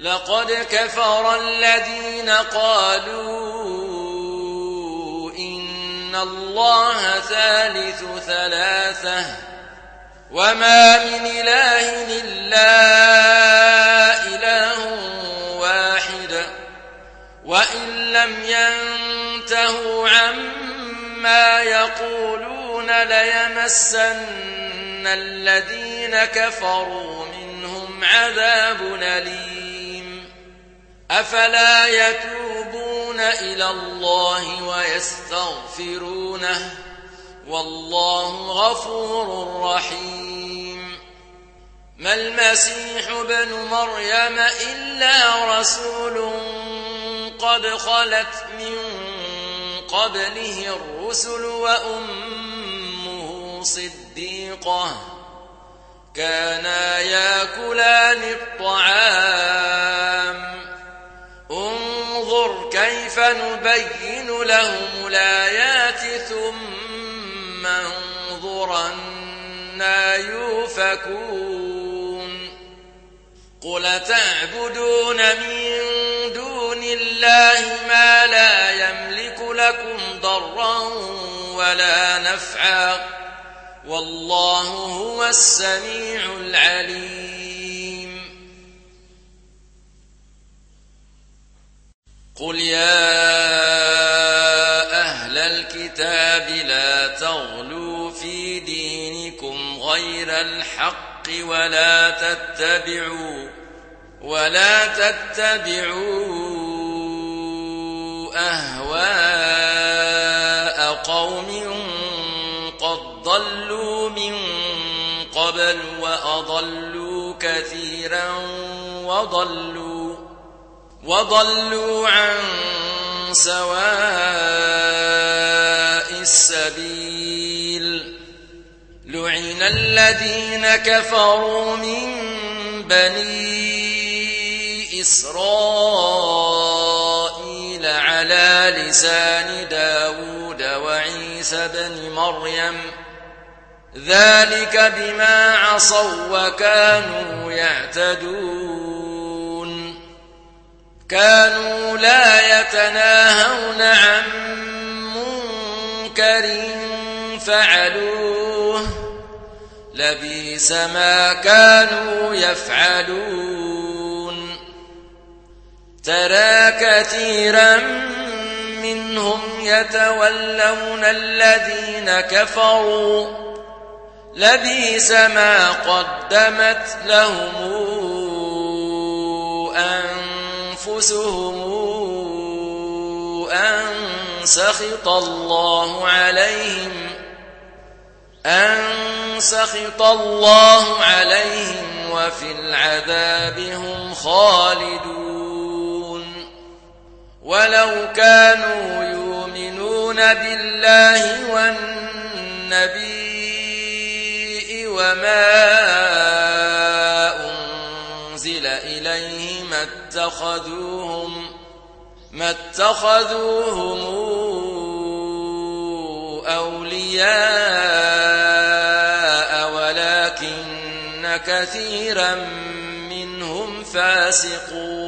لقد كفر الذين قالوا إن الله ثالث ثلاثة وما من إله إلا إله واحد وإن لم ينتهوا عما يقولون ليمسن الذين كفروا منهم عذاب أليم أفلا يتوبون إلى الله ويستغفرونه والله غفور رحيم ما المسيح ابن مريم إلا رسول قد خلت من قبله الرسل وأمه صديقة كانا يأكلان الطعام انظر كيف نبين لهم الآيات ثم انظر أنى يؤفكون قل تعبدون من دون الله ما لا يملك لكم ضرا ولا نفعا والله هو السميع العليم قل يا أهل الكتاب لا تغلوا في دينكم غير الحق ولا تتبعوا أهواء قوم قد ضلوا من قبل وأضلوا كثيرا وضلوا عن سواء السبيل لعن الذين كفروا من بني إسرائيل على لسان داود وعيسى بن مريم ذلك بما عصوا وكانوا يعتدون كانوا لا يتناهون عن منكر فعلوه لبئس ما كانوا يفعلون ترى كثيرا منهم يتولون الذين كفروا لبئس ما قدمت لهم أنفسهم أن سخط الله عليهم وفي العذاب هم خالدون ولو كانوا يؤمنون بالله والنبي وما أنزل إليه ما اتخذوهم أولياء ولكن كثيرا منهم فاسقون